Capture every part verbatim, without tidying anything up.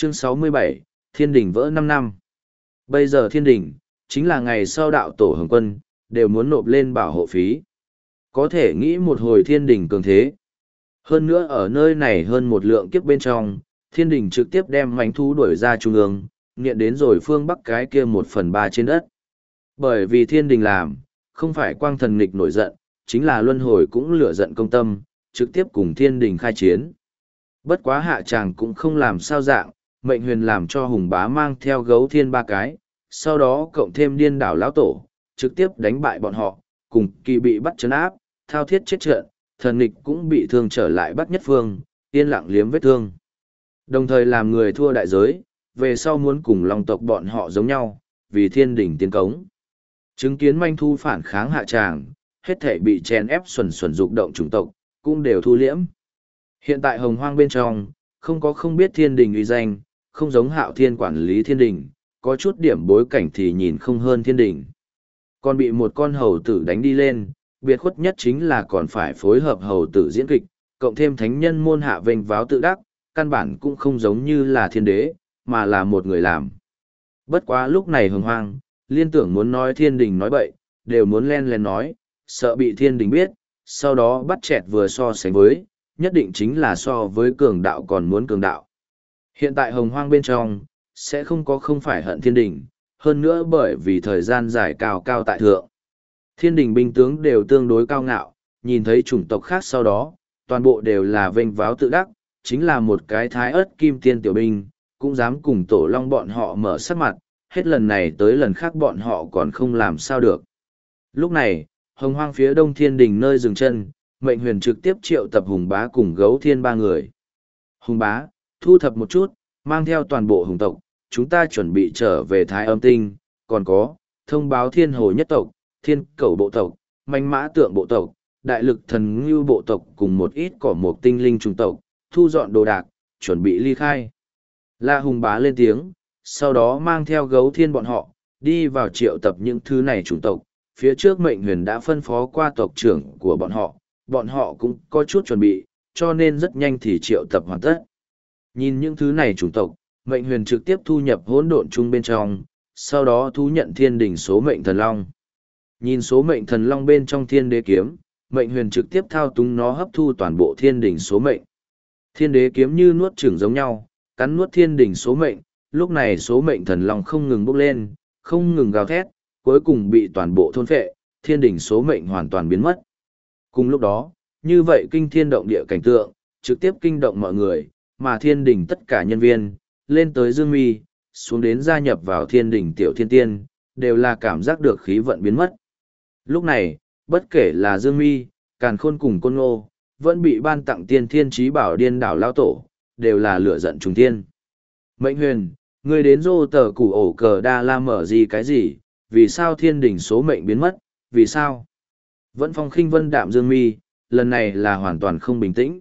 Chương sáu mươi bảy, Thiên đình vỡ năm năm. Bây giờ thiên đình, chính là ngày sau đạo tổ hồng quân, đều muốn nộp lên bảo hộ phí. Có thể nghĩ một hồi thiên đình cường thế. Hơn nữa ở nơi này hơn một lượng kiếp bên trong, thiên đình trực tiếp đem mãnh thú đuổi ra trung ương, nghiện đến rồi phương bắc cái kia một phần ba trên đất. Bởi vì thiên đình làm, không phải quang thần nghịch nổi giận, chính là luân hồi cũng lửa giận công tâm, trực tiếp cùng thiên đình khai chiến. Bất quá hạ tràng cũng không làm sao dạng, mệnh huyền làm cho hùng bá mang theo gấu thiên ba cái, sau đó cộng thêm điên đảo lão tổ, trực tiếp đánh bại bọn họ, cùng kỳ bị bắt trấn áp, thao thiết chết trận, thần nghịch cũng bị thương trở lại bắt nhất phương, yên lặng liếm vết thương. Đồng thời làm người thua đại giới, về sau muốn cùng long tộc bọn họ giống nhau, vì thiên đình tiến cống. Chứng kiến manh thu phản kháng hạ tràng, hết thể bị chèn ép xuẩn xuẩn dục động chủng tộc, cũng đều thu liễm. Hiện tại hồng hoang bên trong, không có không biết thiên đình uy danh, không giống hạo thiên quản lý thiên đình, có chút điểm bối cảnh thì nhìn không hơn thiên đình. Còn bị một con hầu tử đánh đi lên, biệt khuất nhất chính là còn phải phối hợp hầu tử diễn kịch, cộng thêm thánh nhân môn hạ vênh váo tự đắc, căn bản cũng không giống như là thiên đế, mà là một người làm. Bất quá lúc này hồng hoang, liên tưởng muốn nói thiên đình nói bậy, đều muốn len len nói, sợ bị thiên đình biết, sau đó bắt chẹt vừa so sánh với, nhất định chính là so với cường đạo còn muốn cường đạo. Hiện tại hồng hoang bên trong, sẽ không có không phải hận thiên đình, hơn nữa bởi vì thời gian dài cao cao tại thượng. Thiên đình binh tướng đều tương đối cao ngạo, nhìn thấy chủng tộc khác sau đó, toàn bộ đều là vênh váo tự đắc, chính là một cái thái ớt kim tiên tiểu binh, cũng dám cùng tổ long bọn họ mở sắc mặt, hết lần này tới lần khác bọn họ còn không làm sao được. Lúc này, hồng hoang phía đông thiên đình nơi dừng chân, mệnh huyền trực tiếp triệu tập hùng bá cùng gấu thiên ba người. Hùng bá, thu thập một chút, mang theo toàn bộ hùng tộc, chúng ta chuẩn bị trở về Thái Âm Tinh, còn có, thông báo thiên hồ nhất tộc, thiên cẩu bộ tộc, manh mã tượng bộ tộc, đại lực thần ngưu bộ tộc cùng một ít cỏ mộc tinh linh trùng tộc, thu dọn đồ đạc, chuẩn bị ly khai. La hùng bá lên tiếng, sau đó mang theo gấu thiên bọn họ, đi vào triệu tập những thứ này chủng tộc, phía trước mệnh huyền đã phân phó qua tộc trưởng của bọn họ, bọn họ cũng có chút chuẩn bị, cho nên rất nhanh thì triệu tập hoàn tất. Nhìn những thứ này chủng tộc, mệnh huyền trực tiếp thu nhập hỗn độn chung bên trong, sau đó thu nhận thiên đỉnh số mệnh thần long. Nhìn số mệnh thần long bên trong thiên đế kiếm, mệnh huyền trực tiếp thao túng nó hấp thu toàn bộ thiên đỉnh số mệnh. Thiên đế kiếm như nuốt chửng giống nhau, cắn nuốt thiên đỉnh số mệnh, lúc này số mệnh thần long không ngừng bốc lên, không ngừng gào thét, cuối cùng bị toàn bộ thôn phệ, thiên đỉnh số mệnh hoàn toàn biến mất. Cùng lúc đó, như vậy kinh thiên động địa cảnh tượng, trực tiếp kinh động mọi người, mà thiên đỉnh tất cả nhân viên, lên tới Dương Mi, xuống đến gia nhập vào thiên đỉnh tiểu thiên tiên, đều là cảm giác được khí vận biến mất. Lúc này, bất kể là Dương Mi, Càn Khôn cùng Côn Ngô, vẫn bị ban tặng tiên thiên trí bảo điên đảo lao tổ, đều là lửa giận trùng thiên. Mệnh huyền, người đến rô tờ củ ổ cờ đa la mở gì cái gì, vì sao thiên đỉnh số mệnh biến mất, vì sao? Vẫn phong khinh vân đạm Dương Mi, lần này là hoàn toàn không bình tĩnh.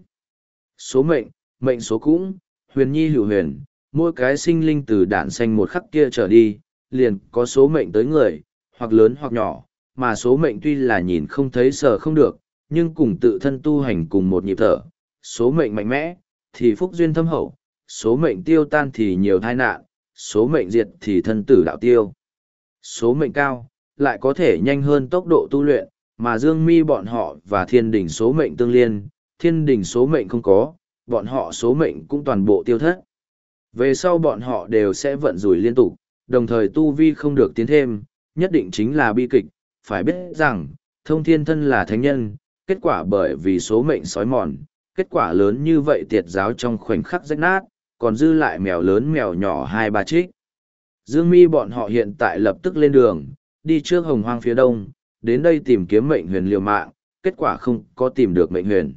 Số mệnh, mệnh số cũng, huyền nhi hữu huyền, mỗi cái sinh linh từ đản xanh một khắc kia trở đi, liền có số mệnh tới người, hoặc lớn hoặc nhỏ, mà số mệnh tuy là nhìn không thấy sờ không được, nhưng cùng tự thân tu hành cùng một nhịp thở, số mệnh mạnh mẽ, thì phúc duyên thâm hậu, số mệnh tiêu tan thì nhiều tai nạn, số mệnh diệt thì thân tử đạo tiêu. Số mệnh cao, lại có thể nhanh hơn tốc độ tu luyện, mà Dương Mi bọn họ và thiên đỉnh số mệnh tương liên, thiên đỉnh số mệnh không có, bọn họ số mệnh cũng toàn bộ tiêu thất. Về sau bọn họ đều sẽ vận rủi liên tục, đồng thời tu vi không được tiến thêm, nhất định chính là bi kịch, phải biết rằng, thông thiên thân là thánh nhân, kết quả bởi vì số mệnh sói mòn, kết quả lớn như vậy tiệt giáo trong khoảnh khắc rách nát, còn dư lại mèo lớn mèo nhỏ hai ba trích. Dương Mi bọn họ hiện tại lập tức lên đường, đi trước hồng hoang phía đông, đến đây tìm kiếm mệnh huyền liều mạng, kết quả không có tìm được mệnh huyền.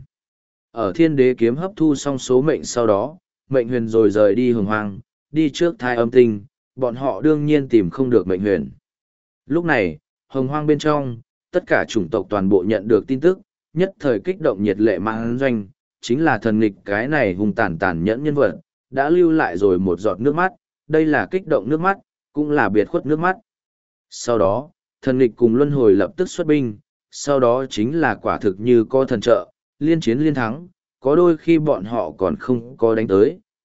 Ở thiên đế kiếm hấp thu xong số mệnh sau đó, mệnh huyền rồi rời đi hồng hoang, đi trước Thái Âm Tinh, bọn họ đương nhiên tìm không được mệnh huyền. Lúc này, hồng hoang bên trong, tất cả chủng tộc toàn bộ nhận được tin tức, nhất thời kích động nhiệt lệ mang doanh, chính là thần nghịch cái này hung tàn tàn nhẫn nhân vật, đã lưu lại rồi một giọt nước mắt, đây là kích động nước mắt, cũng là biệt khuất nước mắt. Sau đó, thần nghịch cùng luân hồi lập tức xuất binh, sau đó chính là quả thực như có thần trợ, liên chiến liên thắng, có đôi khi bọn họ còn không có đánh tới,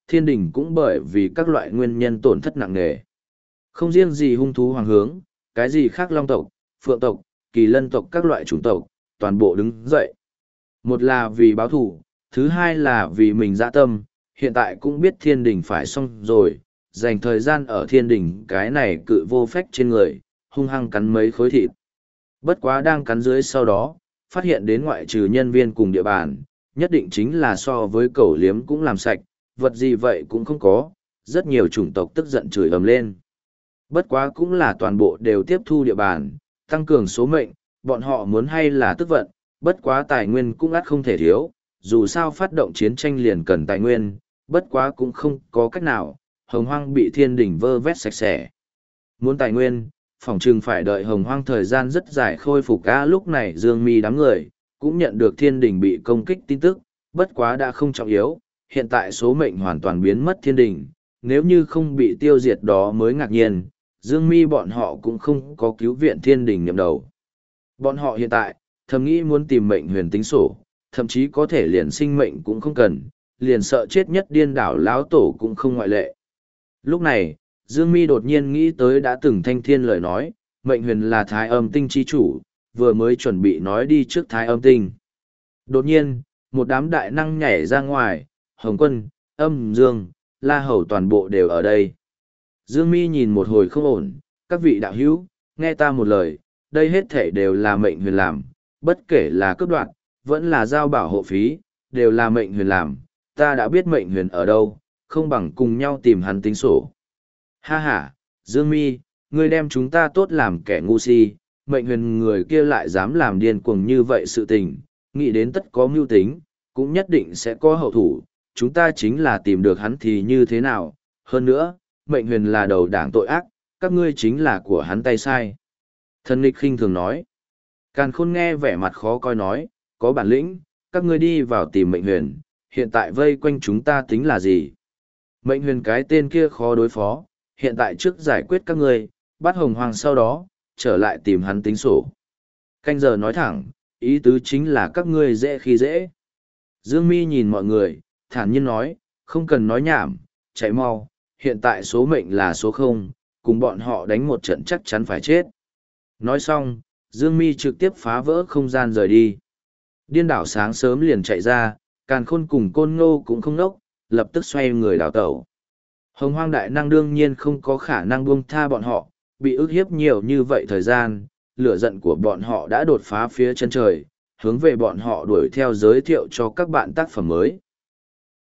thiên đình cũng bởi vì các loại nguyên nhân tổn thất nặng nề. Không riêng gì hung thú hoàng hướng, cái gì khác long tộc, phượng tộc, kỳ lân tộc các loại chủng tộc, toàn bộ đứng dậy. Một là vì báo thù, thứ hai là vì mình dạ tâm, hiện tại cũng biết thiên đình phải xong rồi, dành thời gian ở thiên đình cái này cự vô phách trên người, hung hăng cắn mấy khối thịt. Bất quá đang cắn dưới sau đó, phát hiện đến ngoại trừ nhân viên cùng địa bàn, nhất định chính là so với cẩu liếm cũng làm sạch, vật gì vậy cũng không có, rất nhiều chủng tộc tức giận chửi ầm lên. Bất quá cũng là toàn bộ đều tiếp thu địa bàn, tăng cường số mệnh, bọn họ muốn hay là tức vận, bất quá tài nguyên cũng ắt không thể thiếu, dù sao phát động chiến tranh liền cần tài nguyên, bất quá cũng không có cách nào, hồng hoang bị thiên đình vơ vét sạch sẽ. Muốn tài nguyên, phỏng chừng phải đợi hồng hoang thời gian rất dài khôi phục. Á lúc này Dương Mi đám người, cũng nhận được thiên đình bị công kích tin tức, bất quá đã không trọng yếu, hiện tại số mệnh hoàn toàn biến mất thiên đình, nếu như không bị tiêu diệt đó mới ngạc nhiên, Dương Mi bọn họ cũng không có cứu viện thiên đình nhậm đầu. Bọn họ hiện tại, thầm nghĩ muốn tìm mệnh huyền tính sổ, thậm chí có thể liền sinh mệnh cũng không cần, liền sợ chết nhất điên đảo lão tổ cũng không ngoại lệ. Lúc này, Dương Mi đột nhiên nghĩ tới đã từng thanh thiên lời nói, mệnh huyền là thái âm tinh chi chủ, vừa mới chuẩn bị nói đi trước thái âm tinh. Đột nhiên, một đám đại năng nhảy ra ngoài, Hồng Quân, Âm Dương, La Hầu toàn bộ đều ở đây. Dương Mi nhìn một hồi không ổn, các vị đạo hữu, nghe ta một lời, đây hết thể đều là mệnh huyền làm, bất kể là cướp đoạt, vẫn là giao bảo hộ phí, đều là mệnh huyền làm, ta đã biết mệnh huyền ở đâu, không bằng cùng nhau tìm hắn tính sổ. Ha ha, Dương Mi, ngươi đem chúng ta tốt làm kẻ ngu si, mệnh huyền người kia lại dám làm điên cuồng như vậy sự tình, nghĩ đến tất có mưu tính, cũng nhất định sẽ có hậu thủ, chúng ta chính là tìm được hắn thì như thế nào, hơn nữa, mệnh huyền là đầu đảng tội ác, các ngươi chính là của hắn tay sai. Thần nghịch khinh thường nói. Càn khôn nghe vẻ mặt khó coi nói, có bản lĩnh, các ngươi đi vào tìm mệnh huyền, hiện tại vây quanh chúng ta tính là gì? Mệnh huyền cái tên kia khó đối phó, hiện tại trước giải quyết các ngươi, bắt hồng hoàng sau đó, trở lại tìm hắn tính sổ. Canh giờ nói thẳng, ý tứ chính là các ngươi dễ khi dễ. Dương Mi nhìn mọi người, thản nhiên nói, không cần nói nhảm, chạy mau, hiện tại số mệnh là số không, cùng bọn họ đánh một trận chắc chắn phải chết. Nói xong, Dương Mi trực tiếp phá vỡ không gian rời đi. Điên đảo sáng sớm liền chạy ra, Càn Khôn cùng Côn Ngô cũng không nốc, lập tức xoay người đảo tẩu. Hồng Hoang đại năng đương nhiên không có khả năng buông tha bọn họ, bị ức hiếp nhiều như vậy thời gian, lửa giận của bọn họ đã đột phá phía chân trời, hướng về bọn họ đuổi theo giới thiệu cho các bạn tác phẩm mới.